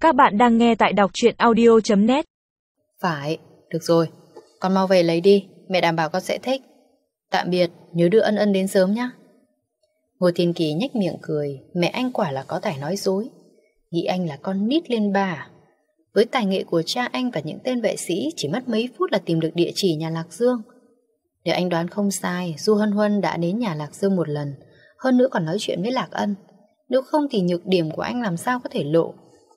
Các bạn đang nghe tại đọc truyện audio.net. Phải, được rồi, con mau về lấy đi, mẹ đảm bảo con sẽ thích. Tạm biệt, nhớ đưa Ân Ân đến sớm nhé. Ngô Thiên Kỳ nhếch miệng cười, mẹ anh quả là có tài nói dối. Nghĩ anh là con nít lên ba. Với tài nghệ của cha anh và những tên vệ sĩ, chỉ mất mấy phút là tìm được địa chỉ nhà Lạc Dương. Nếu anh đoán không sai, Du Hân Huân đã đến nhà Lạc Dương một lần, hơn nữa còn nói chuyện với Lạc Ân. Nếu không thì nhược điểm của anh làm sao có thể lộ.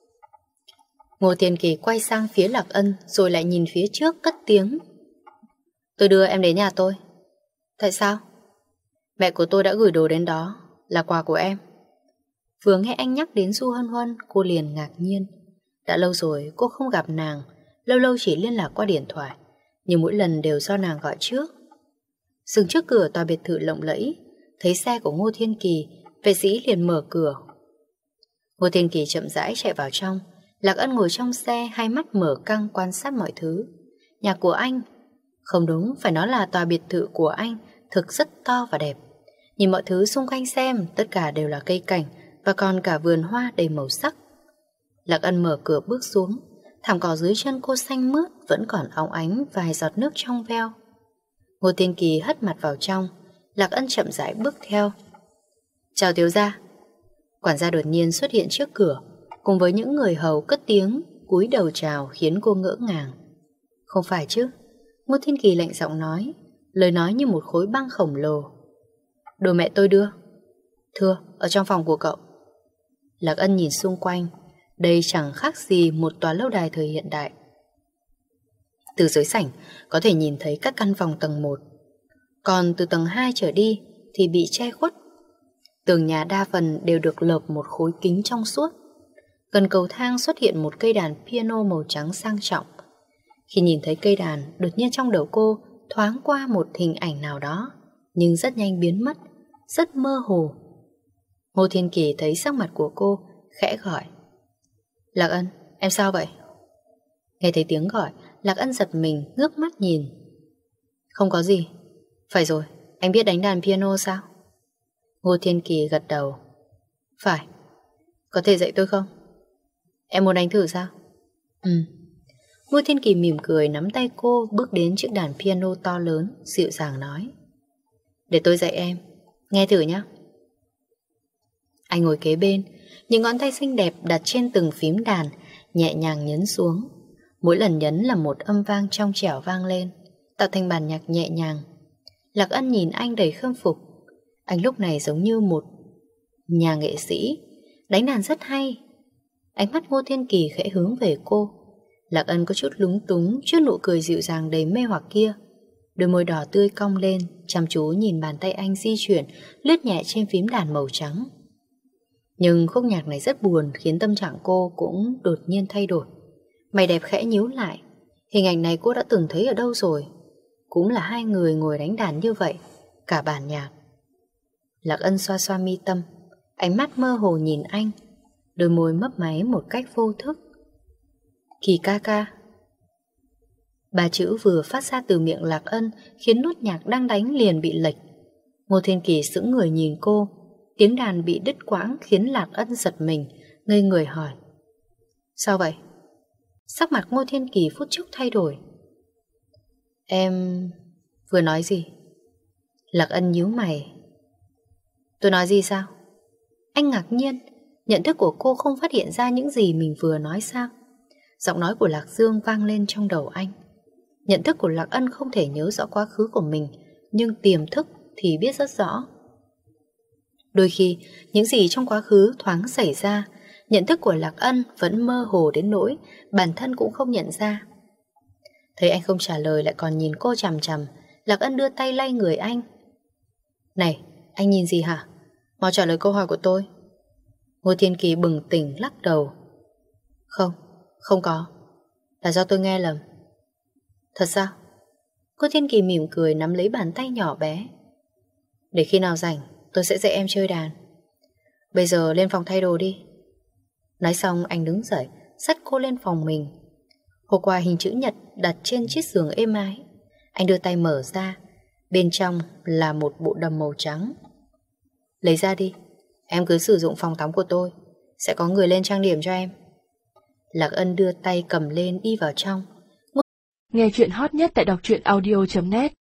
Ngô Thiên Kỳ quay sang phía Lạc Ân rồi lại nhìn phía trước cất tiếng. Tôi đưa em đến nhà tôi. Tại sao? Mẹ của tôi đã gửi đồ đến đó, là quà của em. Vừa nghe anh nhắc đến Du Hân Huân, cô liền ngạc nhiên. Đã lâu rồi cô không gặp nàng, lâu lâu chỉ liên lạc qua điện thoại, nhưng mỗi lần đều do nàng gọi trước. Dừng trước cửa tòa biệt thự lộng lẫy, thấy xe của Ngô Thiên Kỳ, vệ sĩ liền mở cửa. Ngô Thiên Kỳ chậm rãi chạy vào trong. Lạc Ân ngồi trong xe, hai mắt mở căng quan sát mọi thứ. Nhà của anh, không đúng, phải nói là tòa biệt thự của anh, thực rất to và đẹp. Nhìn mọi thứ xung quanh xem, tất cả đều là cây cảnh và còn cả vườn hoa đầy màu sắc. Lạc Ân mở cửa bước xuống, thảm cỏ dưới chân cô xanh mướt vẫn còn óng ánh vài giọt nước trong veo. Ngô Thiên Kỳ hất mặt vào trong, Lạc Ân chậm rãi bước theo. Chào thiếu gia. Quản gia đột nhiên xuất hiện trước cửa, cùng với những người hầu cất tiếng cúi đầu chào khiến cô ngỡ ngàng. Không phải chứ? Ngô Thiên Kỳ lạnh giọng nói, lời nói như một khối băng khổng lồ. Đồ mẹ tôi đưa. Thưa, ở trong phòng của cậu. Lạc Ân nhìn xung quanh, đây chẳng khác gì một tòa lâu đài thời hiện đại. Từ dưới sảnh có thể nhìn thấy các căn phòng tầng 1, còn từ tầng 2 trở đi thì bị che khuất. Tường nhà đa phần đều được lợp một khối kính trong suốt. Gần cầu thang xuất hiện một cây đàn piano màu trắng sang trọng. Khi nhìn thấy cây đàn, đột nhiên trong đầu cô thoáng qua một hình ảnh nào đó, nhưng rất nhanh biến mất, rất mơ hồ. Ngô Thiên Kỳ thấy sắc mặt của cô, khẽ gọi. Lạc Ân, em sao vậy? Nghe thấy tiếng gọi, Lạc Ân giật mình, ngước mắt nhìn. Không có gì. Phải rồi, anh biết đánh đàn piano sao? Ngô Thiên Kỳ gật đầu. Phải. Có thể dạy tôi không? Em muốn đánh thử sao? Ngô Thiên Kỳ mỉm cười nắm tay cô bước đến chiếc đàn piano to lớn, dịu dàng nói. Để tôi dạy em, nghe thử nhé. Anh ngồi kế bên, những ngón tay xinh đẹp đặt trên từng phím đàn, nhẹ nhàng nhấn xuống. Mỗi lần nhấn là một âm vang trong trẻo vang lên, tạo thành bản nhạc nhẹ nhàng. Lạc Ân nhìn anh đầy khâm phục. Anh lúc này giống như một nhà nghệ sĩ, đánh đàn rất hay. Ánh mắt Ngô Thiên Kỳ khẽ hướng về cô. Lạc Ân có chút lúng túng trước nụ cười dịu dàng đầy mê hoặc kia. Đôi môi đỏ tươi cong lên, chăm chú nhìn bàn tay anh di chuyển, lướt nhẹ trên phím đàn màu trắng. Nhưng khúc nhạc này rất buồn, khiến tâm trạng cô cũng đột nhiên thay đổi. Mày đẹp khẽ nhíu lại. Hình ảnh này cô đã từng thấy ở đâu rồi? Cũng là hai người ngồi đánh đàn như vậy, cả bản nhạc. Lạc Ân xoa xoa mi tâm, ánh mắt mơ hồ nhìn anh, đôi môi mấp máy một cách vô thức. Kỳ ca ca. Ba chữ vừa phát ra từ miệng Lạc Ân khiến nốt nhạc đang đánh liền bị lệch. Ngô Thiên Kỳ sững người nhìn cô, tiếng đàn bị đứt quãng khiến Lạc Ân giật mình, ngây người hỏi. Sao vậy? Sắc mặt Ngô Thiên Kỳ phút chốc thay đổi. Em vừa nói gì? Lạc Ân nhíu mày. Tôi nói gì sao? Anh ngạc nhiên, nhận thức của cô không phát hiện ra những gì mình vừa nói sao? Giọng nói của Lạc Dương vang lên trong đầu anh. Nhận thức của Lạc Ân không thể nhớ rõ quá khứ của mình, nhưng tiềm thức thì biết rất rõ. Đôi khi, những gì trong quá khứ thoáng xảy ra, nhận thức của Lạc Ân vẫn mơ hồ đến nỗi bản thân cũng không nhận ra. Thấy anh không trả lời lại còn nhìn cô chằm chằm, Lạc Ân đưa tay lay người anh. Này, anh nhìn gì hả? Mau trả lời câu hỏi của tôi. Ngô Thiên Kỳ bừng tỉnh lắc đầu. Không có. Là do tôi nghe lầm. Thật sao? Ngô Thiên Kỳ mỉm cười nắm lấy bàn tay nhỏ bé. Để khi nào rảnh tôi sẽ dạy em chơi đàn. Bây giờ lên phòng thay đồ đi. Nói xong anh đứng dậy, xách cô lên phòng mình. Hộp quà hình chữ nhật đặt trên chiếc giường êm ái. Anh đưa tay mở ra, bên trong là một bộ đầm màu trắng. Lấy ra đi, em cứ sử dụng phòng tắm của tôi, sẽ có người lên trang điểm cho em. Lạc Ân đưa tay cầm lên đi vào trong. Nghe chuyện hot nhất tại đọc truyện audio.net